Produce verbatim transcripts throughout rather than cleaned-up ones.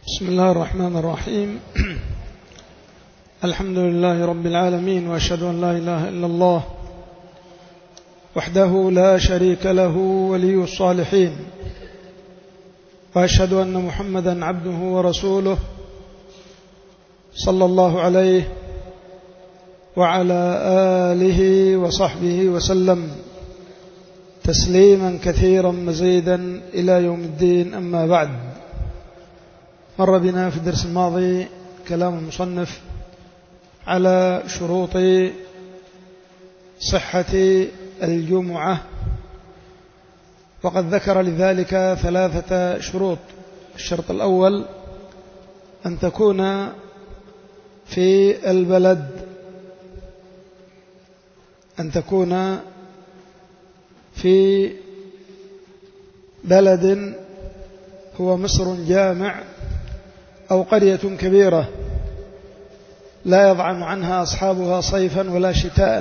بسم الله الرحمن الرحيم. الحمد لله رب العالمين، وأشهد أن لا إله إلا الله وحده لا شريك له ولي الصالحين، وأشهد أن محمدا عبده ورسوله صلى الله عليه وعلى آله وصحبه وسلم تسليما كثيرا مزيدا إلى يوم الدين. أما بعد، مر بنا في الدرس الماضي كلام المصنف على شروط صحة الجمعة، وقد ذكر لذلك ثلاثة شروط. الشرط الأول أن تكون في البلد، أن تكون في بلد هو مصر جامع أو قرية كبيرة لا يضعن عنها أصحابها صيفا ولا شتاء.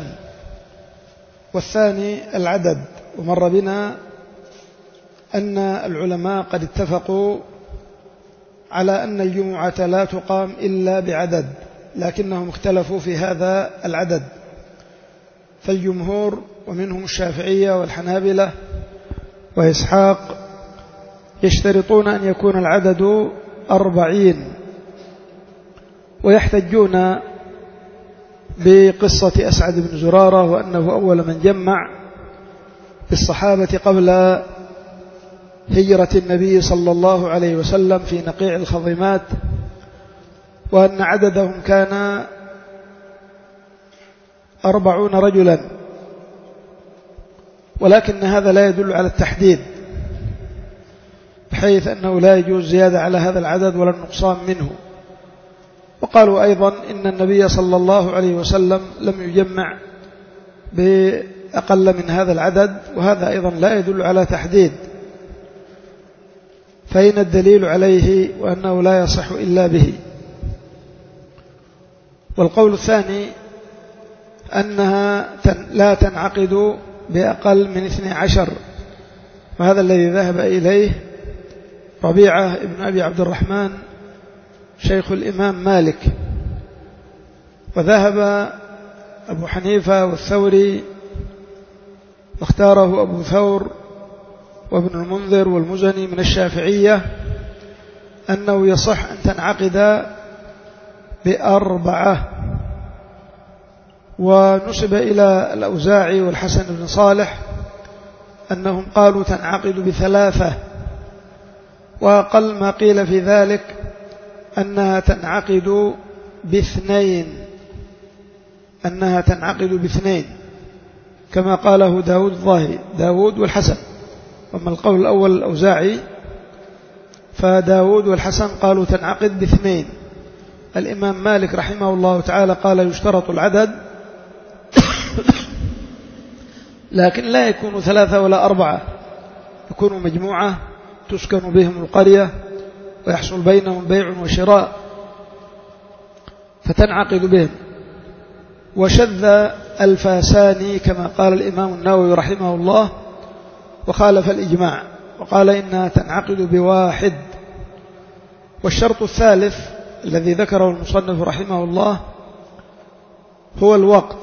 والثاني العدد، ومر بنا أن العلماء قد اتفقوا على أن الجمعة لا تقام إلا بعدد، لكنهم اختلفوا في هذا العدد. فالجمهور ومنهم الشافعية والحنابلة وإسحاق يشترطون أن يكون العدد أربعين، ويحتجون بقصة أسعد بن زرارة وأنه أول من جمع بالصحابة قبل هجرة النبي صلى الله عليه وسلم في نقيع الخضمات، وأن عددهم كان أربعون رجلا، ولكن هذا لا يدل على التحديد، بحيث أنه لا يجوز زيادة على هذا العدد ولا النقصان منه. وقالوا أيضا إن النبي صلى الله عليه وسلم لم يجمع بأقل من هذا العدد، وهذا أيضا لا يدل على تحديد، فإن الدليل عليه وأنه لا يصح إلا به. والقول الثاني أنها لا تنعقد بأقل من اثني عشر، وهذا الذي ذهب إليه ربيعة ابن أبي عبد الرحمن شيخ الإمام مالك، وذهب أبو حنيفة والثوري، واختاره أبو ثور وابن المنذر والمزني من الشافعية أنه يصح أن تنعقد بأربعة. ونسب إلى الأوزاعي والحسن بن صالح أنهم قالوا تنعقد بثلاثة، وأقل ما قيل في ذلك أنها تنعقد باثنين، أنها تنعقد باثنين كما قاله داود الظاهري، داود والحسن. وما القول الأول الأوزاعي، فداود والحسن قالوا تنعقد باثنين. الإمام مالك رحمه الله تعالى قال يشترط العدد، لكن لا يكون ثلاثة ولا أربعة، يكون مجموعة تسكن بهم القرية ويحصل بينهم بيع وشراء فتنعقد بهم. وشذ الفاساني كما قال الإمام النووي رحمه الله، وخالف الإجماع وقال إنها تنعقد بواحد. والشرط الثالث الذي ذكره المصنف رحمه الله هو الوقت،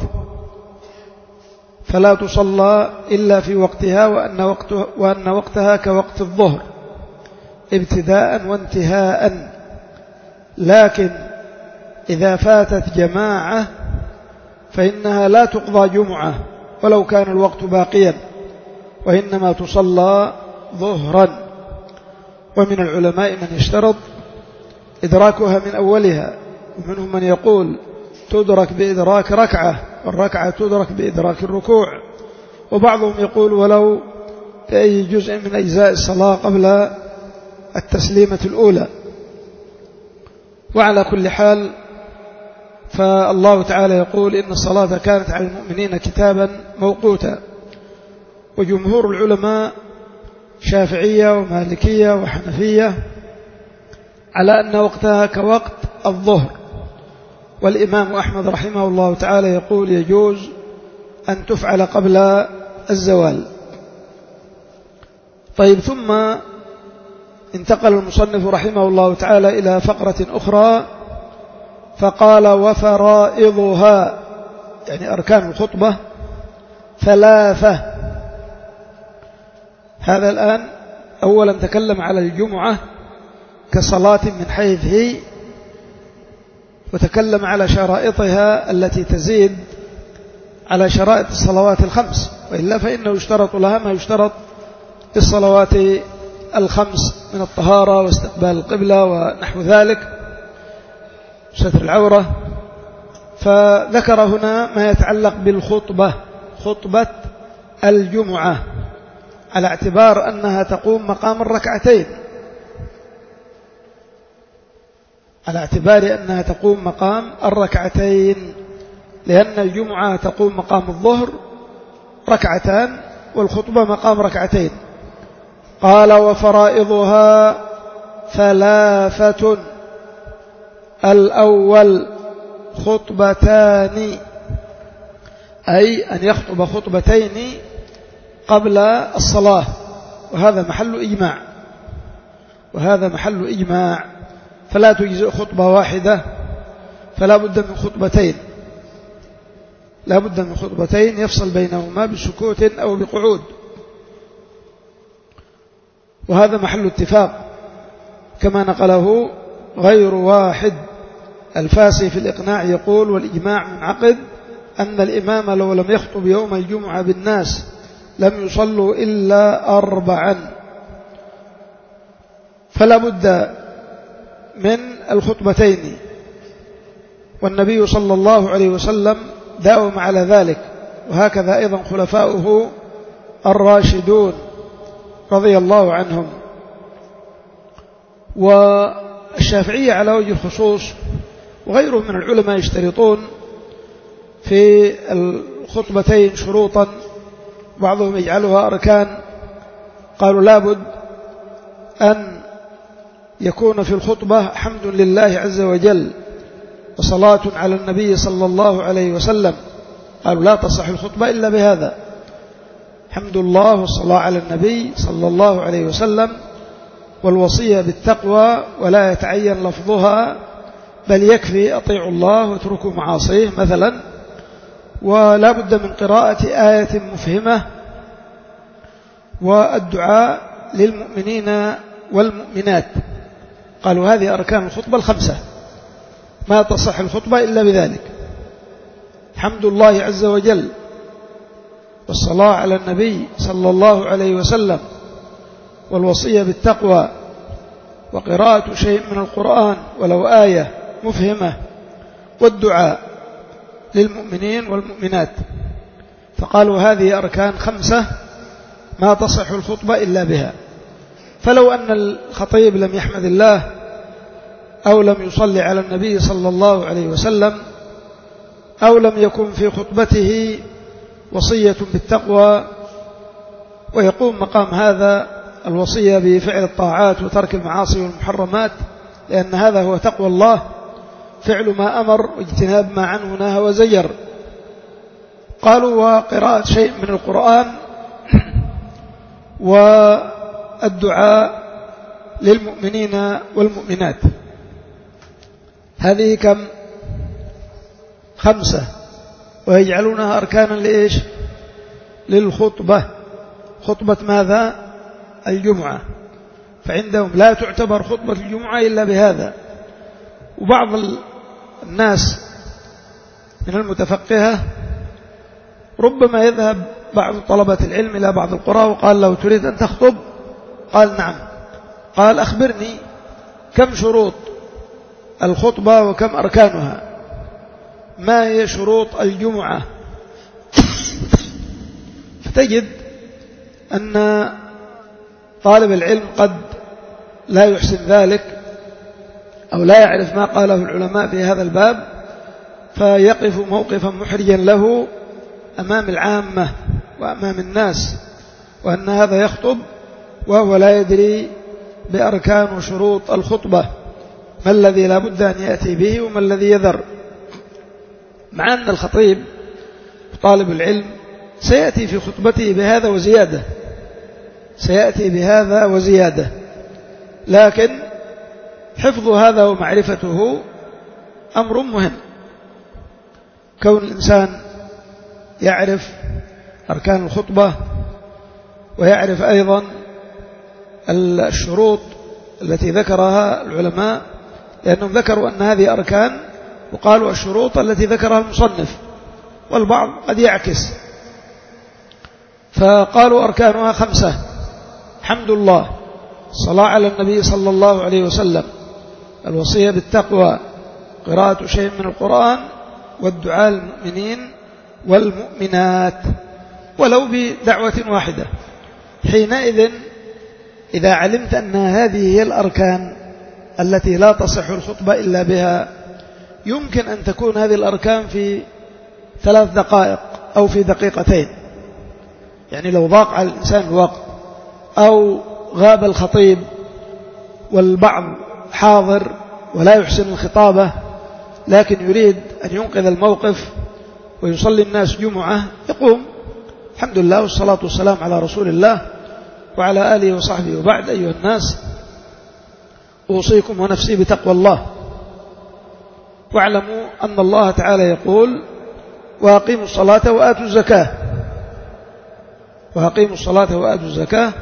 فلا تصلى إلا في وقتها، وأن, وقته وأن وقتها كوقت الظهر ابتداء وانتهاء. لكن إذا فاتت جماعة فإنها لا تقضى جمعة ولو كان الوقت باقيا، وإنما تصلى ظهرا. ومن العلماء من يشترط إدراكها من أولها، ومنهم من يقول تدرك بإدراك ركعة، والركعة تدرك بإدراك الركوع، وبعضهم يقول ولو في أي جزء من أجزاء الصلاة قبل التسليمة الأولى. وعلى كل حال فالله تعالى يقول إن الصلاة كانت على المؤمنين كتابا موقوتا. وجمهور العلماء شافعية ومالكية وحنفية على أن وقتها كوقت الظهر. والإمام أحمد رحمه الله تعالى يقول يجوز أن تفعل قبل الزوال. طيب، ثم انتقل المصنف رحمه الله تعالى إلى فقرة أخرى فقال وفرائضها، يعني أركان الخطبة ثلاثة. هذا الآن أولا تكلم على الجمعة كصلاة من حيث هي، وتكلم على شرائطها التي تزيد على شرائط الصلوات الخمس، وإلا فإنه يشترط لها ما يشترط في الصلوات الخمس من الطهارة واستقبال القبلة ونحو ذلك، ستر العورة. فذكر هنا ما يتعلق بالخطبة، خطبة الجمعة، على اعتبار أنها تقوم مقام الركعتين، على اعتبار أنها تقوم مقام الركعتين، لأن الجمعة تقوم مقام الظهر ركعتان والخطبة مقام ركعتين. قال وفرائضها ثلاثة: الأول خطبتان، أي أن يخطب خطبتين قبل الصلاة، وهذا محل إجماع، وهذا محل إجماع، فلا تجزئ خطبة واحدة، فلا بد من خطبتين، لا بد من خطبتين يفصل بينهما بسكوت أو بقعود، وهذا محل اتفاق كما نقله غير واحد. الفاسي في الإقناع يقول: والإجماع منعقد أن الإمام لو لم يخطب يوم الجمعة بالناس لم يصلوا إلا أربعا، فلا بد من الخطبتين، والنبي صلى الله عليه وسلم داوم على ذلك، وهكذا أيضا خلفاؤه الراشدون رضي الله عنهم. والشافعية على وجه الخصوص وغيرهم من العلماء يشترطون في الخطبتين شروطا، بعضهم يجعلها أركان، قالوا لابد أن يكون في الخطبة حمد لله عز وجل وصلاة على النبي صلى الله عليه وسلم، قالوا لا تصح الخطبة إلا بهذا: حمد الله والصلاة على النبي صلى الله عليه وسلم، والوصية بالتقوى ولا يتعين لفظها، بل يكفي أطيعوا الله واتركوا معاصيه مثلا، ولا بد من قراءة آية مفهمة، والدعاء للمؤمنين والمؤمنات. قالوا هذه أركان الخطبة الخمسة، ما تصح الخطبة إلا بذلك: حمد الله عز وجل، والصلاة على النبي صلى الله عليه وسلم، والوصية بالتقوى، وقراءة شيء من القرآن ولو آية مفهمة، والدعاء للمؤمنين والمؤمنات. فقالوا هذه أركان خمسة ما تصح الخطبة إلا بها. فلو أن الخطيب لم يحمد الله أو لم يصلي على النبي صلى الله عليه وسلم أو لم يكن في خطبته وصية بالتقوى، ويقوم مقام هذا الوصية بفعل الطاعات وترك المعاصي والمحرمات، لأن هذا هو تقوى الله، فعل ما أمر واجتناب ما عنه نهى وزجر. قالوا وقراءة شيء من القرآن والدعاء للمؤمنين والمؤمنات. هذه كم؟ خمسة، ويجعلونها أركانا لإيش؟ للخطبة. خطبة ماذا؟ الجمعة. فعندهم لا تعتبر خطبة الجمعة إلا بهذا. وبعض الناس من المتفقهة ربما يذهب بعض طلبة العلم إلى بعض القرى وقال: لو تريد أن تخطب؟ قال: نعم. قال: أخبرني كم شروط الخطبة وكم أركانها، ما هي شروط الجمعة؟ فتجد أن طالب العلم قد لا يحسن ذلك أو لا يعرف ما قاله العلماء في هذا الباب، فيقف موقفا محرجا له أمام العامة وأمام الناس، وأن هذا يخطب وهو لا يدري بأركان وشروط الخطبة، ما الذي لا بد أن يأتي به وما الذي يذر. مع أن الخطيب طالب العلم سيأتي في خطبته بهذا وزيادة، سيأتي بهذا وزيادة، لكن حفظ هذا ومعرفته أمر مهم. كون الإنسان يعرف أركان الخطبة ويعرف أيضا الشروط التي ذكرها العلماء، لأنهم ذكروا أن هذه أركان وقالوا الشروط التي ذكرها المصنف، والبعض قد يعكس فقالوا أركانها خمسة: حمد الله، الصلاة على النبي صلى الله عليه وسلم، الوصية بالتقوى، قراءة شيء من القرآن، والدعاء للمؤمنين والمؤمنات ولو بدعوة واحدة. حينئذ إذا علمت أن هذه هي الأركان التي لا تصح الخطبة إلا بها، يمكن أن تكون هذه الأركان في ثلاث دقائق أو في دقيقتين. يعني لو ضاق على الإنسان الوقت أو غاب الخطيب والبعض حاضر ولا يحسن الخطابة لكن يريد أن ينقذ الموقف ويصلي الناس جمعة، يقوم الحمد لله والصلاة والسلام على رسول الله وعلى آله وصحبه، وبعد أيها الناس أوصيكم ونفسي بتقوى الله، واعلموا أن الله تعالى يقول: وأقيموا الصلاة وآتوا الزكاة، وأقيموا الصلاة وآتوا الزكاة،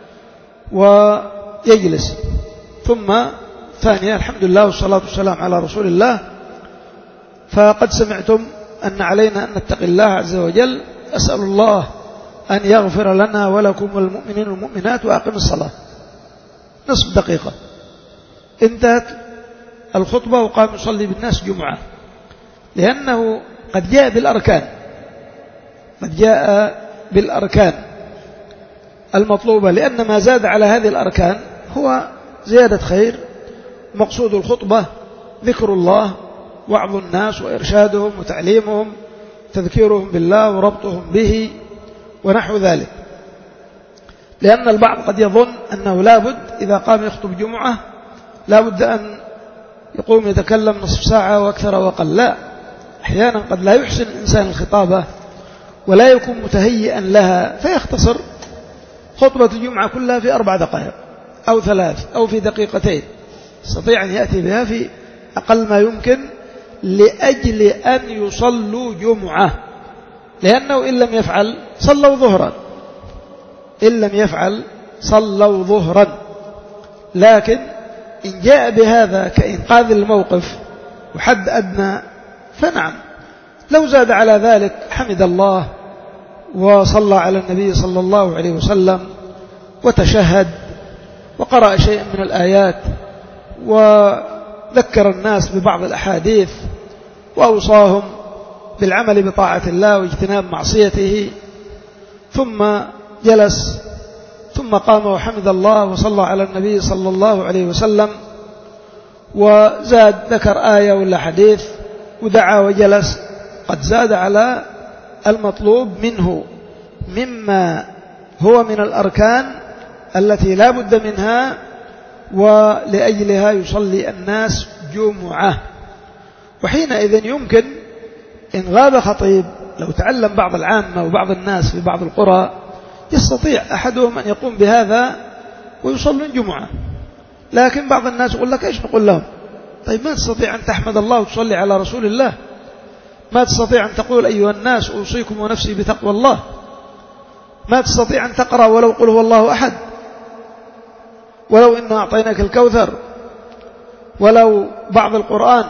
ويجلس. ثم ثانيا الحمد لله والصلاة والسلام على رسول الله، فقد سمعتم أن علينا أن نتقي الله عز وجل، أسأل الله أن يغفر لنا ولكم والمؤمنين والمؤمنات، وأقم الصلاة. نصف دقيقة انتهت الخطبة وقام يصلي بالناس جمعة، لأنه قد جاء بالأركان قد جاء بالأركان المطلوبة، لأن ما زاد على هذه الأركان هو زيادة خير. مقصود الخطبة ذكر الله، وعظ الناس وإرشادهم وتعليمهم، تذكيرهم بالله وربطهم به ونحو ذلك. لأن البعض قد يظن أنه لابد إذا قام يخطب جمعة لابد أن يقوم يتكلم نصف ساعة وأكثر وأقل. لا، أحيانا قد لا يحسن الإنسان الخطابة ولا يكون متهيئا لها، فيختصر خطبة الجمعة كلها في أربع دقائق أو ثلاث أو في دقيقتين، يستطيع أن يأتي بها في أقل ما يمكن لأجل أن يصلوا جمعة، لأنه إن لم يفعل صلوا ظهرا إن لم يفعل صلوا ظهرا. لكن إن جاء بهذا كإنقاذ الموقف وحد أدنى فنعم. لو زاد على ذلك حمد الله وصلى على النبي صلى الله عليه وسلم وتشهد وقرأ شيئا من الآيات وذكر الناس ببعض الأحاديث وأوصاهم بالعمل بطاعة الله واجتناب معصيته، ثم جلس ثم قام وحمد الله وصلى على النبي صلى الله عليه وسلم وزاد ذكر آية ولا حديث ودعا وجلس، قد زاد على المطلوب منه مما هو من الأركان التي لا بد منها ولأجلها يصلي الناس جمعة. وحينئذ يمكن إن غاب خطيب، لو تعلم بعض العامة وبعض الناس في بعض القرى يستطيع أحدهم أن يقوم بهذا ويصلون جمعة. لكن بعض الناس يقول لك إيش نقول لهم؟ طيب ما تستطيع أن تحمد الله وتصلي على رسول الله؟ ما تستطيع أن تقول أيها الناس أوصيكم ونفسي بتقوى الله؟ ما تستطيع أن تقرأ ولو قل هو الله أحد، ولو إنا أعطيناك الكوثر، ولو بعض القرآن؟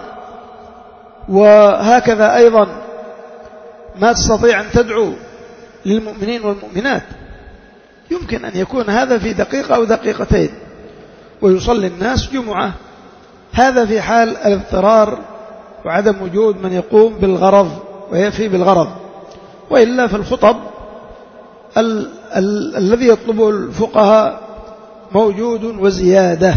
وهكذا أيضا ما تستطيع أن تدعو للمؤمنين والمؤمنات. يمكن أن يكون هذا في دقيقة أو دقيقتين ويصلي الناس جمعة. هذا في حال الاضطرار وعدم وجود من يقوم بالغرض ويفي بالغرض، وإلا في الخطب ال ال الذي يطلبه الفقهاء موجود وزيادة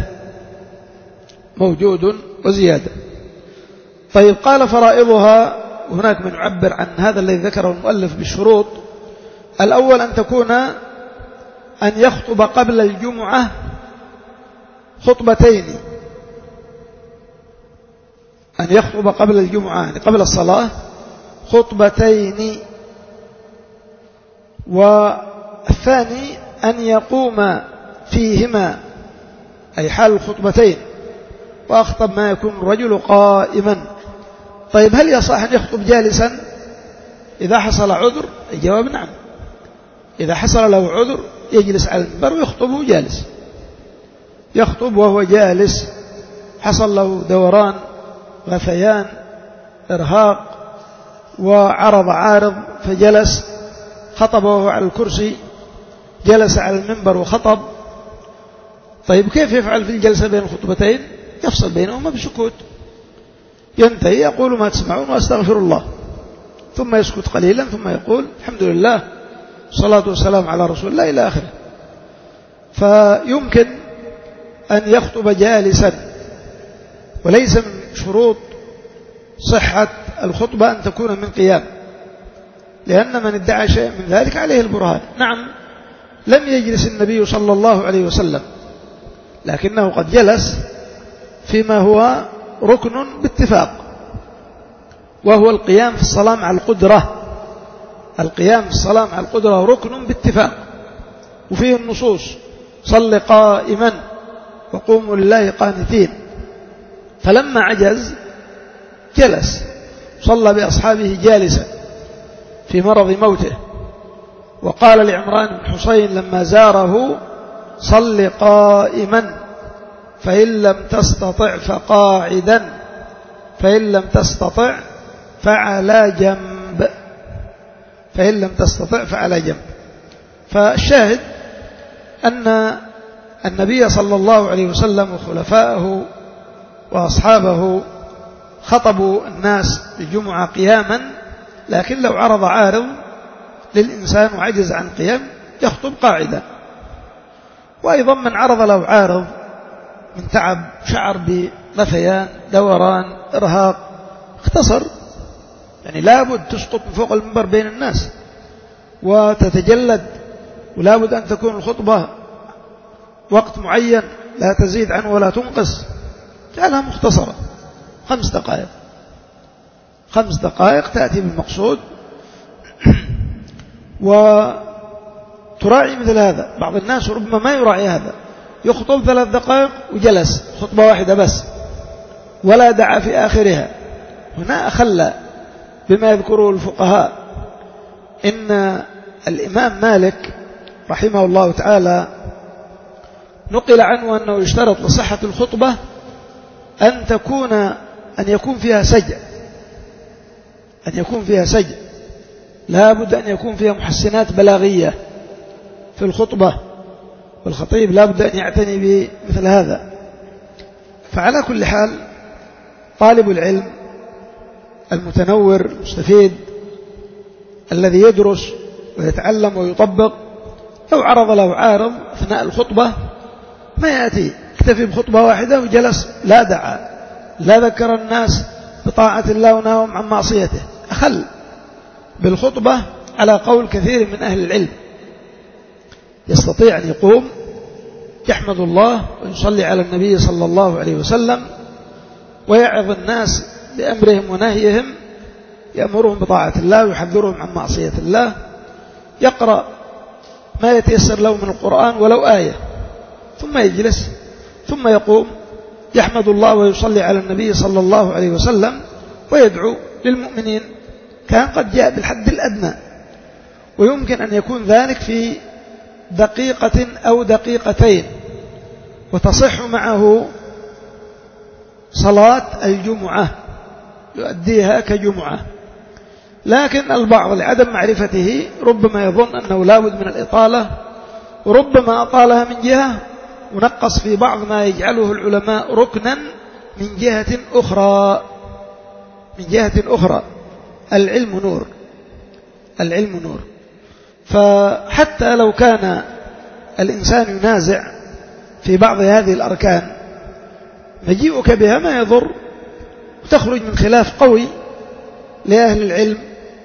موجود وزيادة. طيب، قال فرائضها، هناك من يعبر عن هذا الذي ذكره المؤلف بالشروط. الأول أن تكون أن يخطب قبل الجمعة خطبتين، أن يخطب قبل الجمعة يعني قبل الصلاة خطبتين. والثاني أن يقوم فيهما أي حال الخطبتين، وأخطب ما يكون الرجل قائما. طيب هل يصح أن يخطب جالسا إذا حصل عذر؟ الجواب نعم، إذا حصل له عذر يجلس على المنبر ويخطبه جالس، يخطب وهو جالس، حصل له دوران، غثيان، إرهاق، وعرض عارض فجلس، خطب وهو على الكرسي، جلس على المنبر وخطب. طيب كيف يفعل في الجلسة بين الخطبتين؟ يفصل بينهما بسكوت، ينتهي يقول ما تسمعون وأستغفر الله، ثم يسكت قليلا ثم يقول الحمد لله والصلاة والسلام على رسول الله إلى آخره. فيمكن أن يخطب جالسا، وليس من شروط صحة الخطبة أن تكون من قيام، لأن من ادعى شيء من ذلك عليه البرهان. نعم لم يجلس النبي صلى الله عليه وسلم، لكنه قد جلس فيما هو ركن باتفاق، وهو القيام في الصلاة مع القدرة. القيام في الصلاة مع القدرة ركن باتفاق، وفيه النصوص صل قائما وقوموا لله قانتين. فلما عجز جلس، صلى بأصحابه جالسا في مرض موته، وقال لعمران بن حسين لما زاره صل قائما فإن لم تستطع فقاعدا فإن لم تستطع فعلى جنب فإن لم تستطع فعلى جنب. فالشاهد أن النبي صلى الله عليه وسلم وخلفائه وأصحابه خطبوا الناس بالجمعة قياما، لكن لو عرض عارض للإنسان وعجز عن قيام يخطب قاعدا. وأيضا من عرض له عارض من تعب، شعر بغثيان، دوران، إرهاق، اختصر، يعني لابد تسقط من فوق المنبر بين الناس وتتجلد، ولابد أن تكون الخطبة وقت معين لا تزيد عنه ولا تنقص، جعلها مختصرة خمس دقائق خمس دقائق تأتي بالمقصود. وتراعي مثل هذا. بعض الناس ربما ما يراعي هذا، يخطب ثلاث دقائق وجلس خطبة واحدة بس ولا دعا في آخرها. هنا أخلى بما يذكره الفقهاء. إن الإمام مالك رحمه الله تعالى نقل عنه أنه يشترط لصحة الخطبة أن تكون أن يكون فيها سجع أن يكون فيها سجع لا بد أن يكون فيها محسنات بلاغية في الخطبة، والخطيب لا بد أن يعتني بمثل هذا. فعلى كل حال طالب العلم المتنور المستفيد الذي يدرس ويتعلم ويطبق، لو عرض له عارض أثناء الخطبة ما يأتي اكتفي بخطبة واحدة وجلس، لا دعا، لا ذكر الناس بطاعة الله ونهاهم عن معصيته، أخل بالخطبة على قول كثير من أهل العلم. يستطيع أن يقوم يحمد الله ويصلي على النبي صلى الله عليه وسلم ويعظ الناس بأمرهم ونهيهم، يأمرهم بطاعة الله ويحذرهم عن معصية الله، يقرأ ما يتيسر له من القرآن ولو آية، ثم يجلس، ثم يقوم يحمد الله ويصلي على النبي صلى الله عليه وسلم ويدعو للمؤمنين. كان قد جاء بالحد الأدنى، ويمكن أن يكون ذلك في دقيقة أو دقيقتين، وتصح معه صلاة الجمعة يؤديها كجمعة. لكن البعض لعدم معرفته ربما يظن أنه لا بد من الإطالة، وربما أطالها من جهة ونقص في بعض ما يجعله العلماء ركنا من جهة أخرى من جهة أخرى العلم نور العلم نور فحتى لو كان الإنسان ينازع في بعض هذه الأركان، مجيئك بها ما يضر، وتخرج من خلاف قوي لأهل العلم.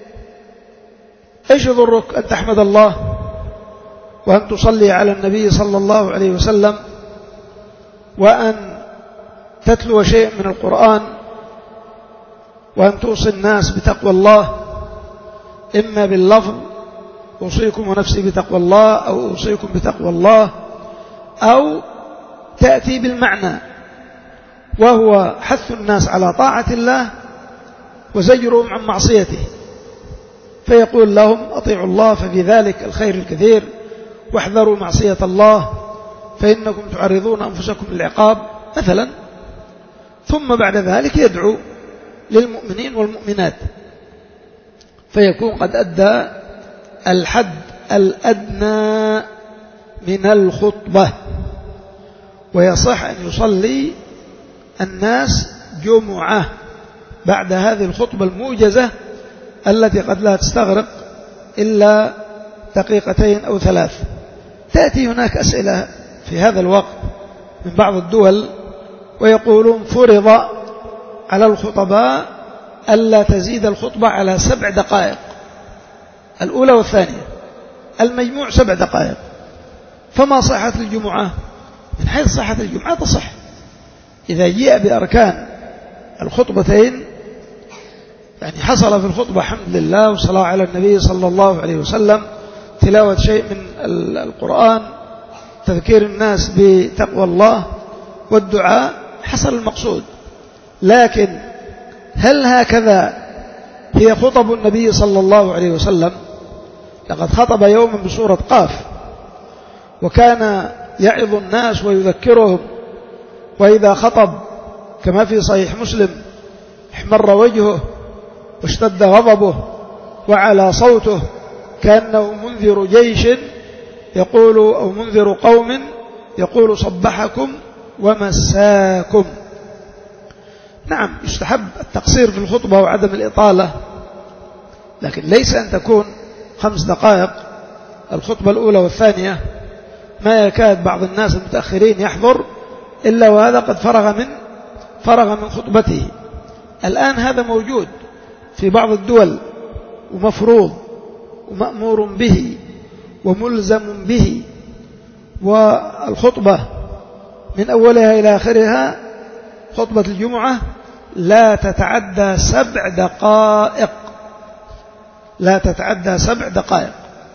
إيش يضرك أن تحمد الله وأن تصلي على النبي صلى الله عليه وسلم وأن تتلو شيء من القرآن وأن توصي الناس بتقوى الله، إما باللفظ أوصيكم ونفسي بتقوى الله، أو أوصيكم بتقوى الله، أو تأتي بالمعنى، وهو حث الناس على طاعة الله وزجرهم عن معصيته، فيقول لهم أطيعوا الله ففي ذلك الخير الكثير، واحذروا معصية الله فإنكم تعرضون أنفسكم للعقاب مثلا. ثم بعد ذلك يدعو للمؤمنين والمؤمنات، فيكون قد أدى الحد الأدنى من الخطبة، ويصح أن يصلي الناس جمعة بعد هذه الخطبة الموجزة التي قد لا تستغرق إلا دقيقتين أو ثلاث. تأتي هناك أسئلة في هذا الوقت من بعض الدول ويقولون فرض على الخطباء ألا تزيد الخطبة على سبع دقائق، الأولى والثانية، المجموع سبع دقائق، فما صحة الجمعة؟ من حيث صحة الجمعة تصح إذا جاء بأركان الخطبتين، يعني حصل في الخطبة حمد لله والصلاة على النبي صلى الله عليه وسلم، تلاوة شيء من القرآن، تذكير الناس بتقوى الله والدعاء، حصل المقصود. لكن هل هكذا هي خطب النبي صلى الله عليه وسلم؟ لقد خطب يوما بسورة قاف، وكان يعظ الناس ويذكرهم، وإذا خطب كما في صحيح مسلم احمر وجهه واشتد غضبه وعلى صوته كأنه منذر جيش يقول أو منذر قوم يقول صبحكم ومساكم. نعم يستحب التقصير في الخطبة وعدم الإطالة، لكن ليس أن تكون خمس دقائق الخطبة الأولى والثانية، ما يكاد بعض الناس المتأخرين يحضر إلا وهذا قد فرغ من فرغ من خطبته. الآن هذا موجود في بعض الدول ومفروض ومأمور به وملزم به، والخطبة من أولها إلى آخرها خطبة الجمعة لا تتعدى سبع دقائق، لا تتعدى سبع دقائق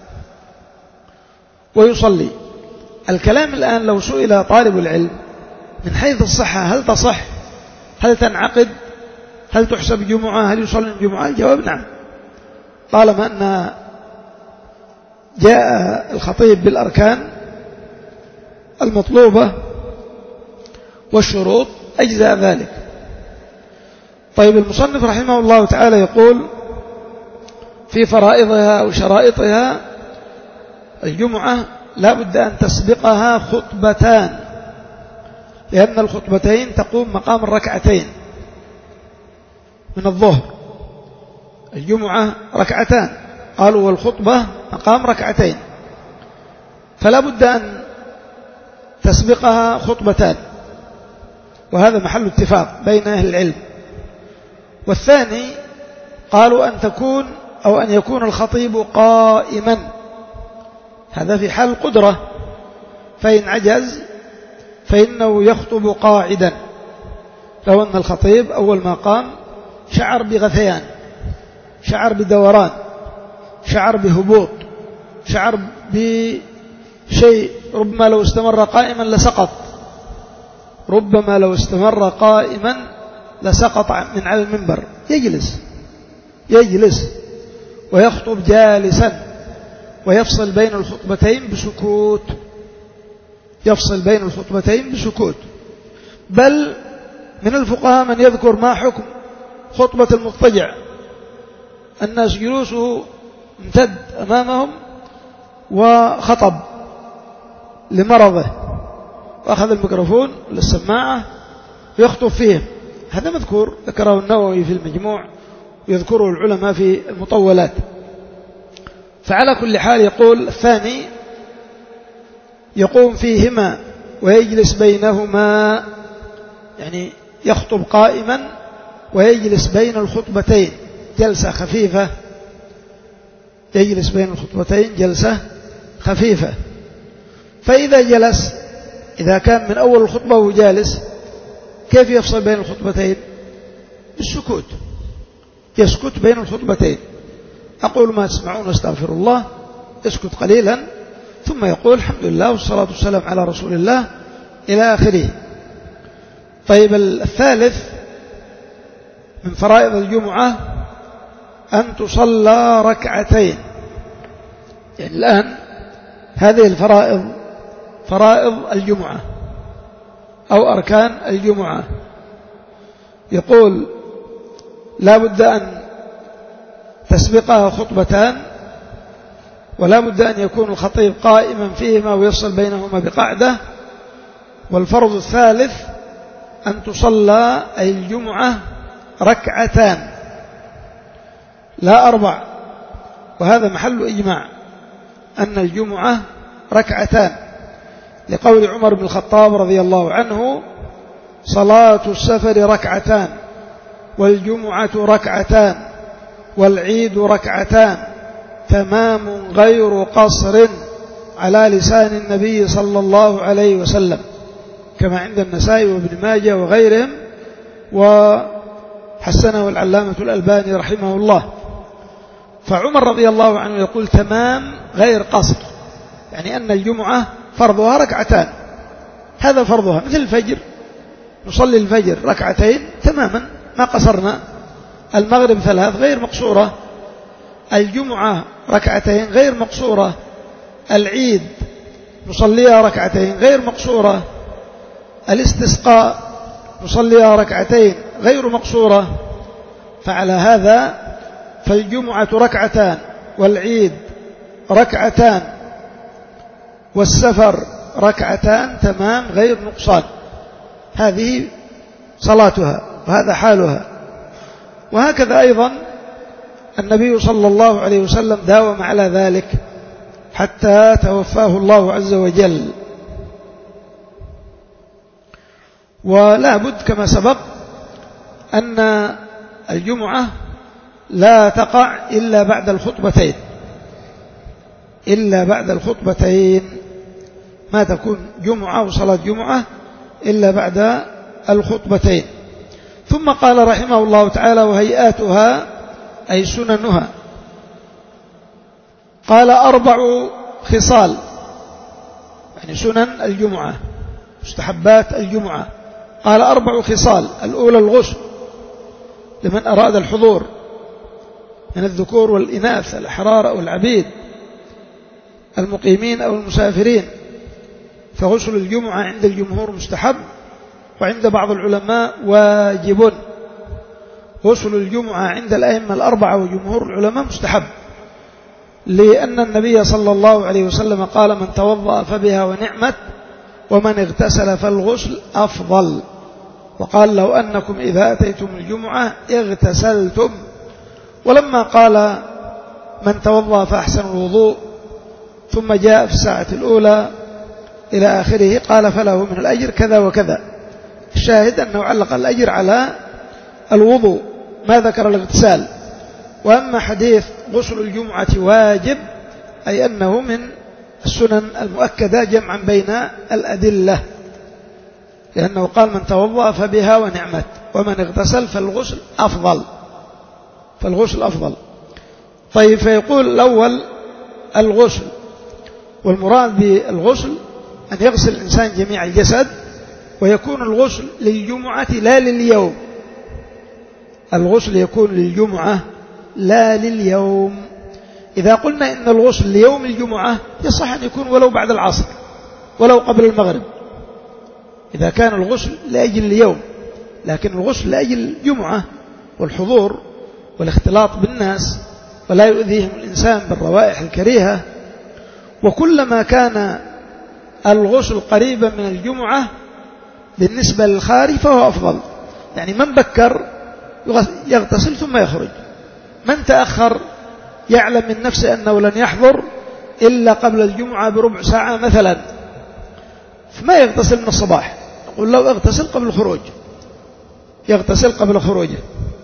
ويصلي. الكلام الآن لو سئل طالب العلم من حيث الصحة هل تصح، هل تنعقد، هل تحسب جمعة، هل يصلي الجمعة؟ الجواب نعم، طالما أن جاء الخطيب بالأركان المطلوبة والشروط أجزاء ذلك. طيب المصنف رحمه الله تعالى يقول في فرائضها أو شرائطها الجمعة لا بد أن تسبقها خطبتان، لأن الخطبتين تقوم مقام الركعتين من الظهر. الجمعة ركعتان، قالوا والخطبة مقام ركعتين، فلا بد أن تسبقها خطبتان، وهذا محل اتفاق بين أهل العلم. والثاني قالوا أن تكون أو أن يكون الخطيب قائما، هذا في حال القدرة، فإن عجز فإنه يخطب قاعدا. لو أن الخطيب أول ما قام شعر بغثيان، شعر بدوران، شعر بهبوط، شعر بشيء ربما لو استمر قائما لسقط، ربما لو استمر قائما لسقط من على المنبر، يجلس يجلس ويخطب جالسا، ويفصل بين الخطبتين بسكوت، يفصل بين الخطبتين بسكوت. بل من الفقهاء من يذكر ما حكم خطبة المضطجع، الناس جلوسه امتد أمامهم وخطب لمرضه وأخذ الميكروفون للسماعة ويخطب فيهم، هذا مذكور، ذكره النووي في المجموع ويذكره العلماء في المطولات. فعلى كل حال يقول الثاني يقوم فيهما ويجلس بينهما، يعني يخطب قائما ويجلس بين الخطبتين جلسة خفيفة، يجلس بين الخطبتين جلسة خفيفة. فإذا جلس، إذا كان من أول الخطبة وهو جالس، كيف يفصل بين الخطبتين؟ بالسكوت، يسكت بين الخطبتين. أقول ما تسمعون واستغفر الله، يسكت قليلا ثم يقول الحمد لله والصلاة والسلام على رسول الله إلى آخره. طيب الثالث من فرائض الجمعة أن تصلى ركعتين. يعني الآن هذه الفرائض فرائض الجمعة أو أركان الجمعة، يقول لا بد أن تسبقها خطبتان، ولا بد أن يكون الخطيب قائما فيهما ويفصل بينهما بقعدة. والفرض الثالث أن تصلى أي الجمعة ركعتان لا أربع، وهذا محل إجماع أن الجمعة ركعتان، لقول عمر بن الخطاب رضي الله عنه: صلاة السفر ركعتان، والجمعة ركعتان، والعيد ركعتان، تمام غير قصر، على لسان النبي صلى الله عليه وسلم، كما عند النسائي وابن ماجه وغيرهم، وحسنه العلامة الألباني رحمه الله. فعمر رضي الله عنه يقول تمام غير قصر، يعني أن الجمعة فرضها ركعتان، هذا فرضها، مثل الفجر، نصلي الفجر ركعتين تماما ما قصرنا، المغرب ثلاث غير مقصورة، الجمعة ركعتين غير مقصورة، العيد نصليها ركعتين غير مقصورة، الاستسقاء نصليها ركعتين غير مقصورة. فعلى هذا فالجمعة ركعتان، والعيد ركعتان، والسفر ركعتان تمام غير نقصان، هذه صلاتها وهذا حالها. وهكذا أيضا النبي صلى الله عليه وسلم داوم على ذلك حتى توفاه الله عز وجل. ولا بد كما سبق أن الجمعة لا تقع إلا بعد الخطبتين، إلا بعد الخطبتين، ما تكون جمعة وصلاة جمعة إلا بعد الخطبتين. ثم قال رحمه الله تعالى: وهيئاتها أي سننها. قال: أربع خصال، يعني سنن الجمعة، مستحبات الجمعة. قال: أربع خصال. الأولى الغسل لمن أراد الحضور من الذكور والإناث، الأحرار أو العبيد، المقيمين أو المسافرين، فغسل الجمعة عند الجمهور مستحب، وعند بعض العلماء واجب. غسل الجمعة عند الأئمة الأربعة وجمهور العلماء مستحب، لأن النبي صلى الله عليه وسلم قال: من توضأ فبها ونعمت، ومن اغتسل فالغسل أفضل. وقال: لو أنكم إذا أتيتم الجمعة اغتسلتم. ولما قال: من توضأ فأحسن الوضوء، ثم جاء في الساعة الأولى إلى آخره، قال: فله من الأجر كذا وكذا. الشاهد أنه علق الأجر على الوضوء، ما ذكر الاغتسال. وأما حديث غسل الجمعة واجب، أي أنه من السنن المؤكدة جمعا بين الأدلة، لأنه قال: من توضأ فبها ونعمت، ومن اغتسل فالغسل أفضل، فالغسل أفضل. طيب، فيقول الأول الغسل، والمراد بالغسل أن يغسل الإنسان جميع الجسد، ويكون الغسل للجمعة لا لليوم. الغسل يكون للجمعة لا لليوم. إذا قلنا إن الغسل ليوم الجمعة يصح أن يكون ولو بعد العصر، ولو قبل المغرب، إذا كان الغسل لأجل اليوم. لكن الغسل لأجل الجمعة والحضور والاختلاط بالناس، ولا يؤذيهم الإنسان بالروائح الكريهة. وكلما كان الغسل قريبا من الجمعة بالنسبة للخارج فهو أفضل. يعني من بكر يغتسل ثم يخرج، من تأخر يعلم من نفسه أنه لن يحضر إلا قبل الجمعة بربع ساعة مثلا، فما يغتسل من الصباح، يقول لو اغتسل قبل الخروج، يغتسل قبل خروجه.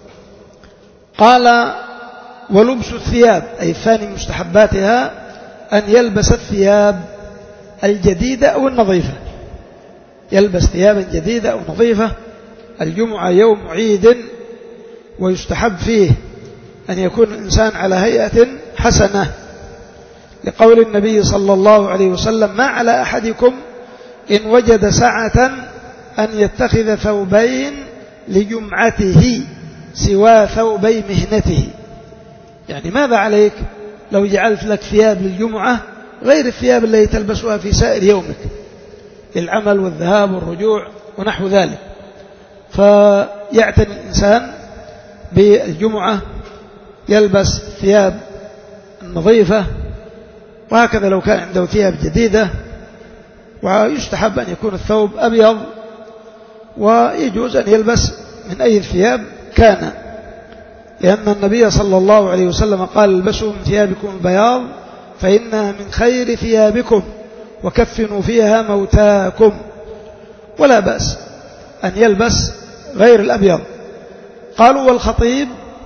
قال: ولبس الثياب، أي ثاني مستحباتها أن يلبس الثياب الجديدة أو النظيفة، يلبس ثيابا جديدة أو نظيفة. الجمعة يوم عيد، ويستحب فيه أن يكون الإنسان على هيئة حسنة، لقول النبي صلى الله عليه وسلم: ما على أحدكم إن وجد سعة أن يتخذ ثوبين لجمعته سوى ثوبي مهنته. يعني ماذا عليك لو جعلت لك ثياب للجمعة غير الثياب التي تلبسها في سائر يومك للعمل والذهاب والرجوع ونحو ذلك؟ فيعتني الإنسان بالجمعة، يلبس ثياب نظيفة، وهكذا لو كان عنده ثياب جديدة. ويستحب أن يكون الثوب أبيض، ويجوز أن يلبس من أي الثياب كان، لأن النبي صلى الله عليه وسلم قال: البسوا من ثيابكم البياض فإنها من خير ثيابكم وكفنوا فيها موتاكم. ولا بأس أن يلبس غير الأبيض. قالوا: والخطيب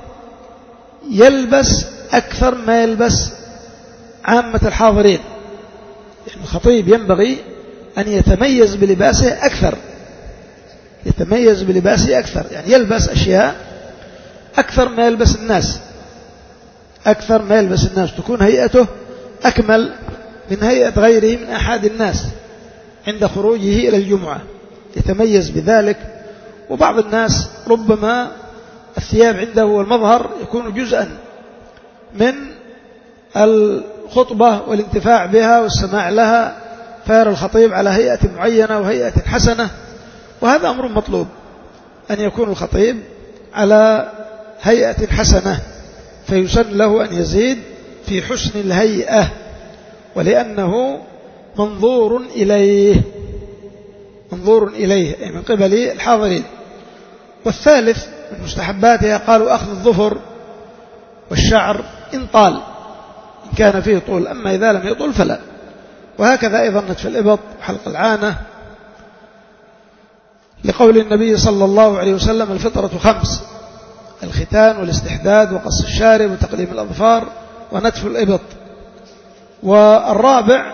يلبس أكثر ما يلبس عامة الحاضرين. يعني الخطيب ينبغي أن يتميز بلباسه أكثر، يتميز بلباسه أكثر، يعني يلبس أشياء أكثر ما يلبس الناس، أكثر ما يلبس الناس، تكون هيئته أكمل من هيئة غيره من أحد الناس عند خروجه إلى الجمعة، يتميز بذلك. وبعض الناس ربما الثياب عنده والمظهر يكون جزءا من الخطبة والانتفاع بها والسماع لها، فيرى الخطيب على هيئة معينة وهيئة حسنة، وهذا أمر مطلوب أن يكون الخطيب على هيئة حسنة، فيسن له أن يزيد في حسن الهيئة، ولأنه منظور إليه، منظور إليه أي من قبل الحاضرين. والثالث من مستحباتها قالوا: أخذ الظفر والشعر إن طال، إن كان فيه طول، أما إذا لم يطول فلا. وهكذا أيضا نتف الإبط وحلق العانة، لقول النبي صلى الله عليه وسلم: الفطرة خمس: الختان والاستحداد وقص الشارب وتقليم الأظفار ونتف الإبط. والرابع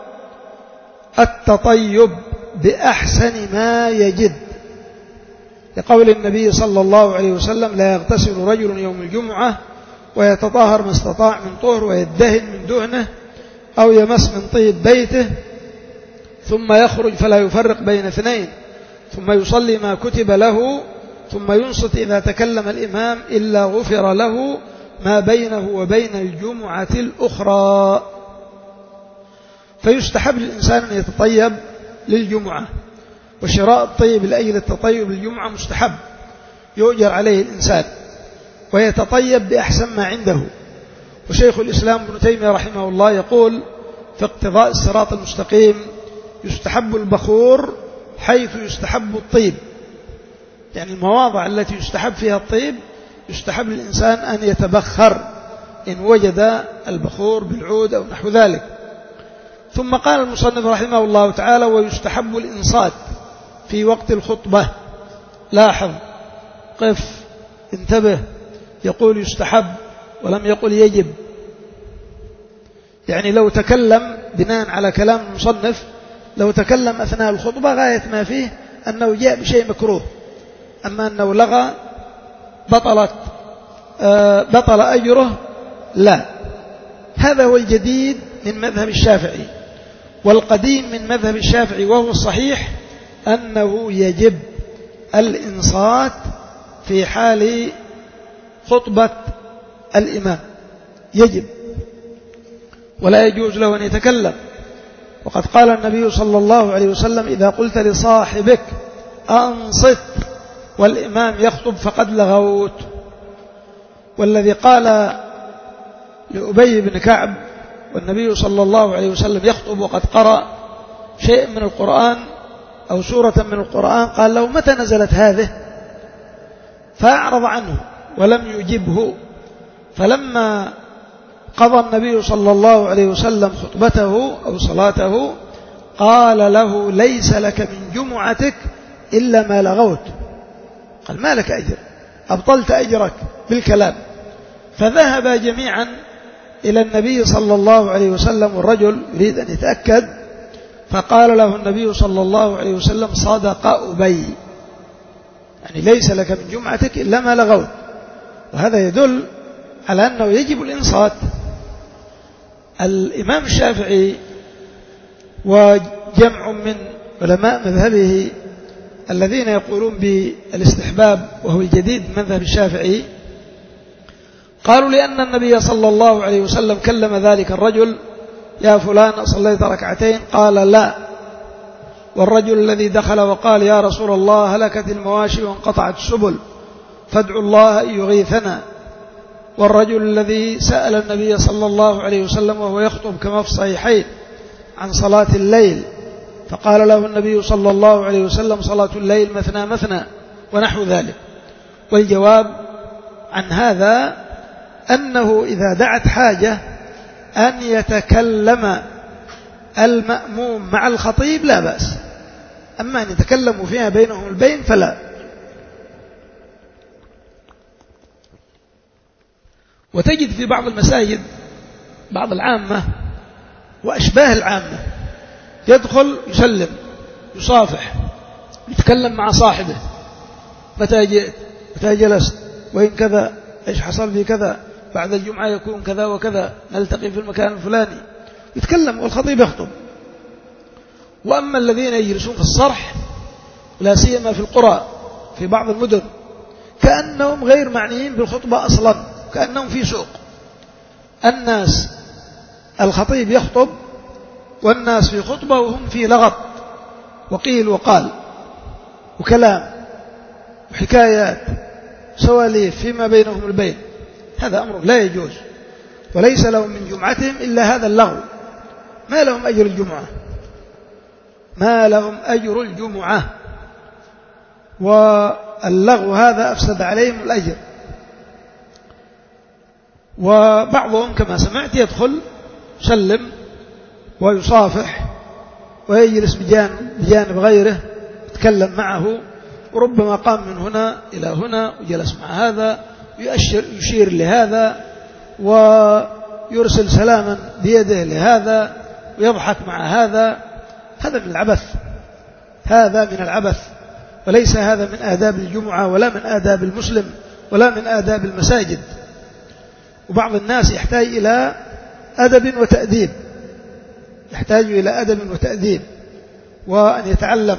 التطيب بأحسن ما يجد، لقول النبي صلى الله عليه وسلم: لا يغتسل رجل يوم الجمعة ويتطهر ما استطاع من طهر ويدهن من دهنه أو يمس من طيب بيته ثم يخرج فلا يفرق بين اثنين ثم يصلي ما كتب له ثم ينصت إذا تكلم الإمام إلا غفر له ما بينه وبين الجمعة الأخرى. فيستحب للإنسان أن يتطيب للجمعة، وشراء الطيب لأجل التطيب للجمعة مستحب يؤجر عليه الإنسان، ويتطيب بأحسن ما عنده. وشيخ الإسلام ابن تيمية رحمه الله يقول في اقتضاء الصراط المستقيم: يستحب البخور حيث يستحب الطيب، يعني المواضع التي يستحب فيها الطيب يستحب للإنسان أن يتبخر إن وجد البخور بالعود أو نحو ذلك. ثم قال المصنف رحمه الله تعالى: ويستحب الإنصات في وقت الخطبة. لاحظ، قف، انتبه، يقول يستحب ولم يقل يجب. يعني لو تكلم بناء على كلام المصنف، لو تكلم أثناء الخطبة غاية ما فيه أنه جاء بشيء مكروه، أما أنه لغى بطلت بطل أجره، لا. هذا هو الجديد من مذهب الشافعي، والقديم من مذهب الشافعي وهو الصحيح أنه يجب الإنصات في حال خطبة الإمام، يجب، ولا يجوز له أن يتكلم. وقد قال النبي صلى الله عليه وسلم: إذا قلت لصاحبك أنصت والإمام يخطب فقد لغوت. والذي قال لأبي بن كعب والنبي صلى الله عليه وسلم يخطب وقد قرأ شيء من القرآن أو سورة من القرآن، قال له: متى نزلت هذه؟ فأعرض عنه ولم يجبه. فلما قضى النبي صلى الله عليه وسلم خطبته أو صلاته قال له: ليس لك من جمعتك إلا ما لغوت. قال: ما لك أجر، أبطلت أجرك بالكلام. فذهب جميعا إلى النبي صلى الله عليه وسلم، والرجل يريد أن يتأكد، فقال له النبي صلى الله عليه وسلم: صدق أبي، يعني ليس لك من جمعتك إلا ما لغوت. وهذا يدل على أنه يجب الإنصات. الإمام الشافعي وجمع من علماء مذهبه الذين يقولون بالاستحباب وهو الجديد من مذهب الشافعي، قالوا لأن النبي صلى الله عليه وسلم كلم ذلك الرجل: يا فلان صليت ركعتين؟ قال: لا. والرجل الذي دخل وقال: يا رسول الله هلكت المواشي وانقطعت السبل فادعوا الله أن يغيثنا. والرجل الذي سأل النبي صلى الله عليه وسلم وهو يخطب كما في الصحيحين عن صلاة الليل، فقال له النبي صلى الله عليه وسلم: صلاة الليل مثنى مثنى، ونحو ذلك. والجواب عن هذا أنه إذا دعت حاجة أن يتكلم المأموم مع الخطيب لا بأس، أما أن يتكلموا فيها بينهم البين فلا. وتجد في بعض المساجد بعض العامة وأشباه العامة يدخل يسلم يصافح يتكلم مع صاحبه: متى جئت؟ متى جلست؟ وإن كذا؟ إيش حصل في كذا؟ بعد الجمعة يكون كذا وكذا، نلتقي في المكان الفلاني، يتكلم والخطيب يخطب. وأما الذين يجلسون في الصرح لا سيما في القرى في بعض المدن كأنهم غير معنيين بالخطبة أصلا، كأنهم في سوق، الناس الخطيب يخطب والناس في خطبة وهم في لغط وقيل وقال وكلام وحكايات سواليف فيما بينهم البين. هذا أمر لا يجوز، وليس لهم من جمعتهم إلا هذا اللغو، ما لهم أجر الجمعة، ما لهم أجر الجمعة، واللغو هذا أفسد عليهم الأجر. وبعضهم كما سمعت يدخل يسلم ويصافح ويجلس بجانب, بجانب غيره يتكلم معه، وربما قام من هنا إلى هنا وجلس مع هذا ويشير يشير لهذا ويرسل سلاما بيده لهذا ويضحك مع هذا. هذا من العبث، هذا من العبث، وليس هذا من آداب الجمعة ولا من آداب المسلم ولا من آداب المساجد. وبعض الناس يحتاج إلى أدب وتأديب، يحتاج إلى أدب وتأديب وأن يتعلم.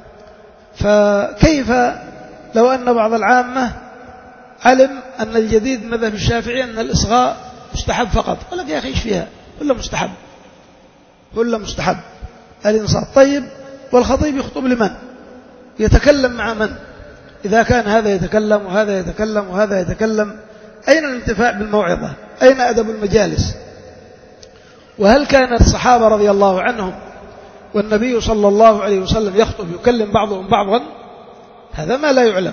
فكيف لو أن بعض العامة علم أن الجديد مذهب الشافعي أن الإصغاء مستحب فقط، قال لك: يا أخي إيش فيها؟ كله مستحب، كله مستحب الإنصات. طيب، والخطيب يخطب لمن؟ يتكلم مع من؟ إذا كان هذا يتكلم وهذا يتكلم وهذا يتكلم، أين الانتفاع بالموعظة؟ أين أدب المجالس؟ وهل كان الصحابة رضي الله عنهم والنبي صلى الله عليه وسلم يخطب يكلم بعضهم بعضا؟ هذا ما لا يعلم.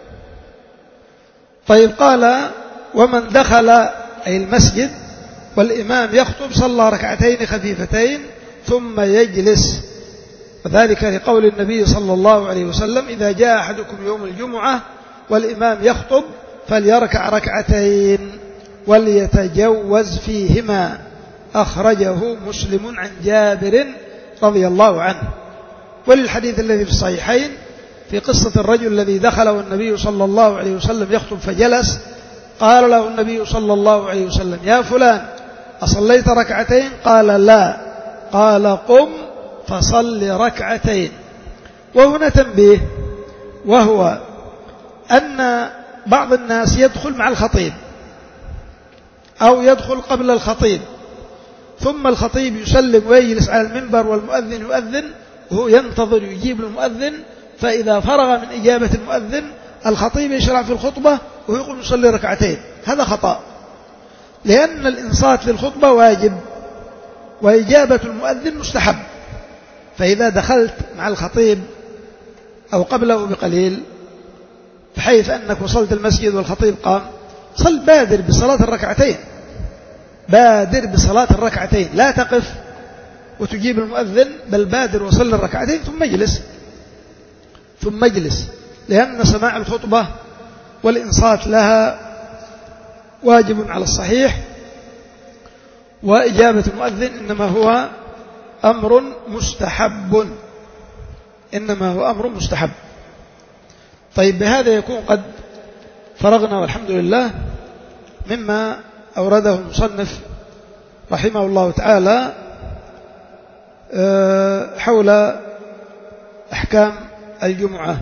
طيب، قال: ومن دخل أي المسجد والإمام يخطب صلى ركعتين خفيفتين ثم يجلس، وذلك لقول النبي صلى الله عليه وسلم: إذا جاء أحدكم يوم الجمعة والإمام يخطب فليركع ركعتين وليتجوز فيهما. أخرجه مسلم عن جابر رضي الله عنه. وللحديث الذي في الصحيحين في قصة الرجل الذي دخل والنبي صلى الله عليه وسلم يخطب فجلس، قال له النبي صلى الله عليه وسلم: يا فلان أصليت ركعتين؟ قال: لا. قال: قم فصل ركعتين. وهنا تنبيه، وهو أن بعض الناس يدخل مع الخطيب أو يدخل قبل الخطيب، ثم الخطيب يسلم ويجلس على المنبر والمؤذن يؤذن وهو ينتظر يجيب المؤذن، فإذا فرغ من إجابة المؤذن الخطيب يشرع في الخطبة ويقوم يصلي ركعتين. هذا خطأ، لأن الإنصات للخطبة واجب وإجابة المؤذن مستحب. فإذا دخلت مع الخطيب أو قبله بقليل بحيث أنك وصلت المسجد والخطيب قام، صل بادر بصلاة الركعتين، بادر بصلاة الركعتين، لا تقف وتجيب المؤذن، بل بادر وصل الركعتين ثم اجلس ثم اجلس لأن سماع الخطبة والإنصات لها واجب على الصحيح، وإجابة المؤذن إنما هو أمر مستحب، إنما هو أمر مستحب. طيب، بهذا يكون قد فرغنا والحمد لله مما أورده المصنف رحمه الله تعالى حول أحكام الجمعة.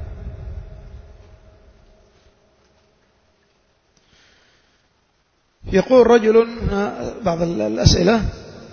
يقول رجل، بعض الأسئلة،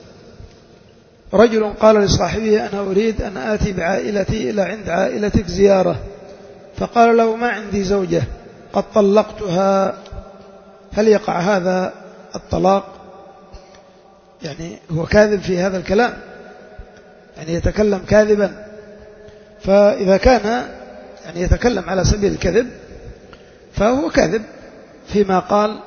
رجل قال لصاحبه أنا أريد أن آتي بعائلتي إلى عند عائلتك زيارة، فقال له ما عندي زوجة قد طلقتها، هل يقع هذا الطلاق؟ يعني هو كاذب في هذا الكلام، يعني يتكلم كاذبا، فإذا كان يعني يتكلم على سبيل الكذب فهو كاذب فيما قال،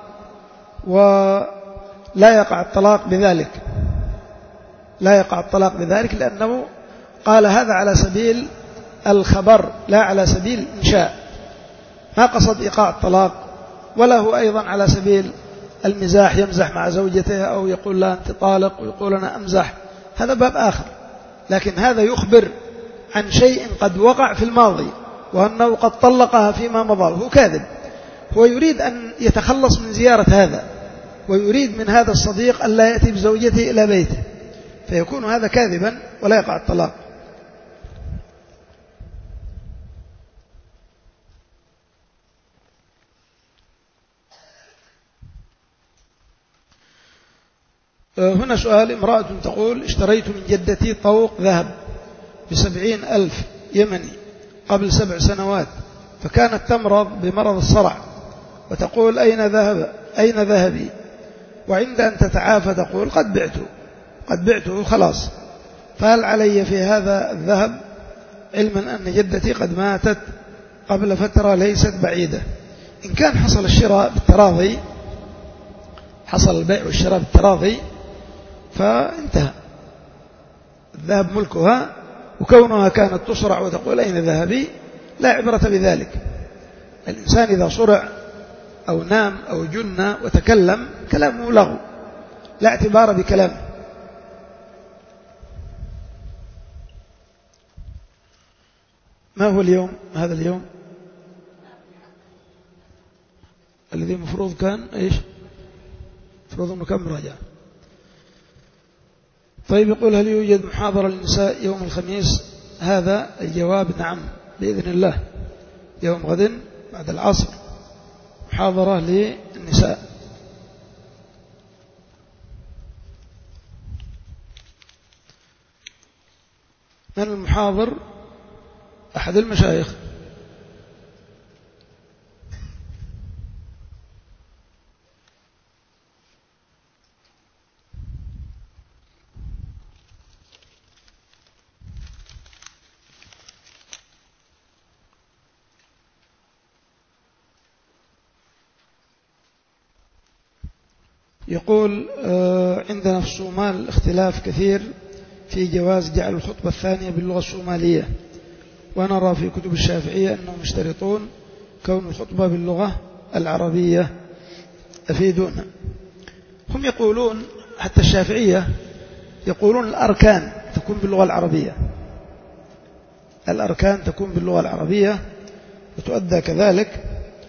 ولا يقع الطلاق بذلك، لا يقع الطلاق بذلك، لأنه قال هذا على سبيل الخبر لا على سبيل الإنشاء، ما قصد إيقاع الطلاق، ولا هو أيضا على سبيل المزاح، يمزح مع زوجته أو يقول لا أنت طالق ويقول أنا أمزح، هذا باب آخر. لكن هذا يخبر عن شيء قد وقع في الماضي وأنه قد طلقها فيما مضى، وهو كاذب. هو يريد أن يتخلص من زيارة هذا، ويريد من هذا الصديق أن لا يأتي بزوجته إلى بيته، فيكون هذا كاذبا ولا يقع الطلاق. هنا سؤال، امرأة تقول اشتريت من جدتي طوق ذهب بسبعين ألف يمني قبل سبع سنوات، فكانت تمرض بمرض الصرع، وتقول أين ذهب أين ذهبي، وعند أن تتعافى تقول قد بعته قد بعته خلاص، فهل علي في هذا الذهب، علما أن جدتي قد ماتت قبل فترة ليست بعيدة؟ إن كان حصل الشراء بالتراضي، حصل البيع والشراء بالتراضي، فانتهى، الذهب ملكها، وكونها كانت تصرع وتقول أين ذهبي لا عبرة بذلك. الإنسان إذا صرع أو نام أو جن وتكلم كلامه لغو، لا اعتبار بكلامه. ما هو اليوم هذا اليوم الذي مفروض كان إيش مفروض أنه كان مراجعة؟ طيب، يقول هل يوجد محاضرة للنساء يوم الخميس؟ هذا الجواب نعم بإذن الله، يوم غد بعد العصر محاضرة للنساء. من المحاضر؟ أحد المشايخ. يقول عندنا في الصومال اختلاف كثير في جواز جعل الخطبة الثانية باللغة الصومالية، ونرى في كتب الشافعية أنهم يشترطون كون الخطبة باللغة العربية. أفيدونا. هم يقولون حتى الشافعية يقولون الأركان تكون باللغة العربية، الأركان تكون باللغة العربية وتؤدى كذلك.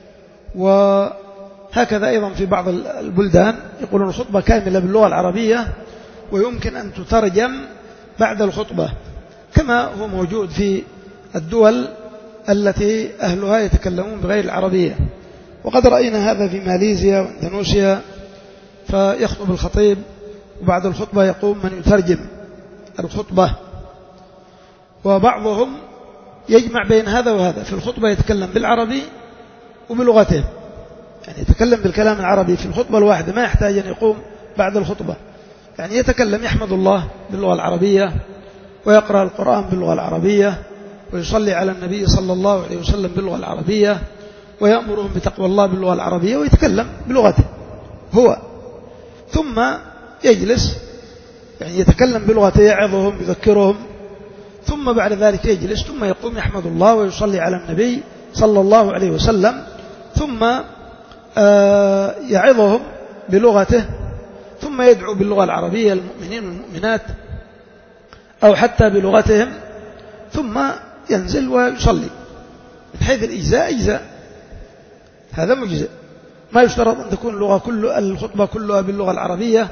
وهكذا أيضا في بعض البلدان يقولون الخطبة كاملة باللغة العربية ويمكن أن تترجم بعد الخطبة، كما هو موجود في الدول التي أهلها يتكلمون بغير العربية. وقد رأينا هذا في ماليزيا واندونيسيا، فيخطب الخطيب وبعد الخطبة يقوم من يترجم الخطبة. وبعضهم يجمع بين هذا وهذا، في الخطبة يتكلم بالعربي وبلغته، يعني يتكلم بالكلام العربي في الخطبة الواحدة، ما يحتاج أن يقوم بعد الخطبة، يعني يتكلم يحمد الله باللغة العربية ويقرأ القرآن باللغة العربية ويصلي على النبي صلى الله عليه وسلم باللغة العربية ويأمرهم بتقوى الله باللغة العربية ويتكلم بلغته هو، ثم يجلس يعني يتكلم بلغته يعظهم يذكرهم، ثم بعد ذلك يجلس ثم يقوم يحمد الله ويصلي على النبي صلى الله عليه وسلم، ثم يعظهم بلغته، ثم يدعو باللغة العربية المؤمنين والمؤمنات أو حتى بلغتهم، ثم ينزل ويصلي. من حيث الإجزاء أجزاء، هذا مجزئ، ما يشترط أن تكون اللغة كل الخطبة كلها باللغة العربية،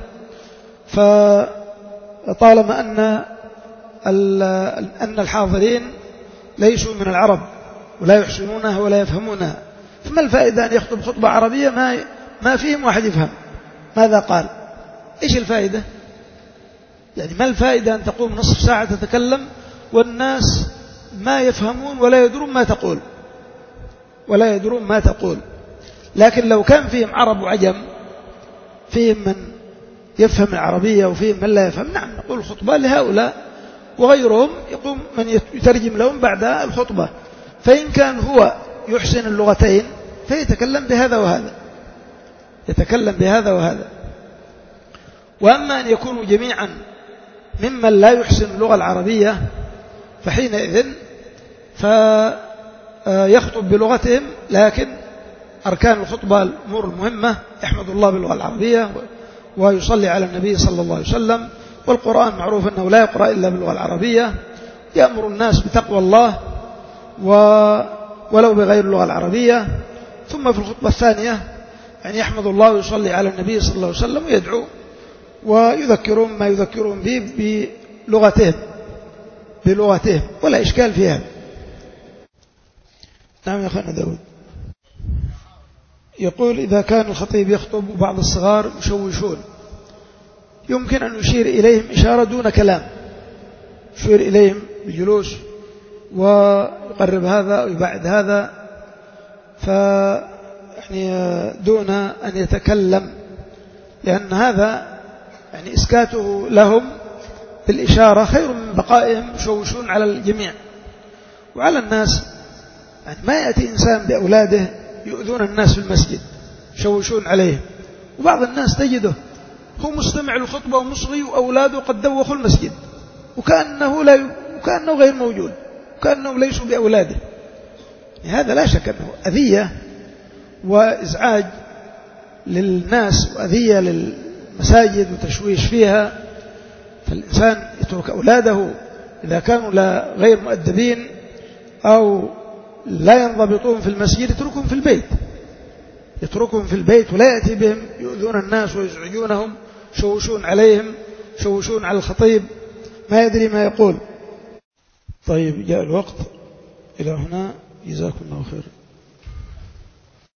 فطالما أن أن الحاضرين ليسوا من العرب ولا يحسنونها ولا يفهمونها، فما الفائدة أن يخطب خطبة عربية ما ما فيهم واحد يفهم ماذا قال؟ إيش الفائدة؟ يعني ما الفائدة أن تقوم نصف ساعة تتكلم والناس ما يفهمون ولا يدرون ما تقول ولا يدرون ما تقول. لكن لو كان فيهم عرب وعجم، فيهم من يفهم العربية وفيهم من لا يفهم، نعم نقول خطبة لهؤلاء، وغيرهم يقوم من يترجم لهم بعد الخطبة. فإن كان هو يحسن اللغتين فيتكلم بهذا وهذا، يتكلم بهذا وهذا. وأما أن يكونوا جميعا ممن لا يحسن اللغة العربية فحينئذ فيخطب بلغتهم، لكن أركان الخطبة الأمور المهمة يحمد الله باللغة العربية ويصلي على النبي صلى الله عليه وسلم، والقرآن معروف أنه لا يقرأ إلا باللغة العربية، يأمر الناس بتقوى الله ولو بغير اللغة العربية. ثم في الخطبة الثانية يعني يحمد الله ويصلي على النبي صلى الله عليه وسلم ويدعو ويذكرون ما يذكرون به بلغتهم بلغتهم ولا إشكال في هذا. نعم يا أخونا داود. يقول إذا كان الخطيب يخطب وبعض الصغار يشوشون، يمكن أن يشير إليهم إشارة دون كلام، يشير إليهم بالجلوس ويقرب هذا ويبعد هذا، ف يعني دون أن يتكلم، لأن هذا يعني إسكاته لهم بالإشارة خير من بقائهم يشوشون على الجميع وعلى الناس. يعني ما يأتي إنسان بأولاده يؤذون الناس في المسجد يشوشون عليهم، وبعض الناس تجده هو مستمع للخطبة ومصغي وأولاده قد دوخوا المسجد وكأنه, لا ي... وكأنه غير موجود وكأنه ليسوا بأولاده. يعني هذا لا شك أنه أذية وإزعاج للناس وأذية للمساجد وتشويش فيها. فالإنسان يترك أولاده إذا كانوا لا غير مؤدبين أو لا ينضبطون في المسجد يتركهم في البيت يتركهم في البيت ولا يأتي بهم يؤذون الناس ويزعجونهم، شوشون عليهم، شوشون على الخطيب ما يدري ما يقول. طيب جاء الوقت إلى هنا، جزاكم الله خير.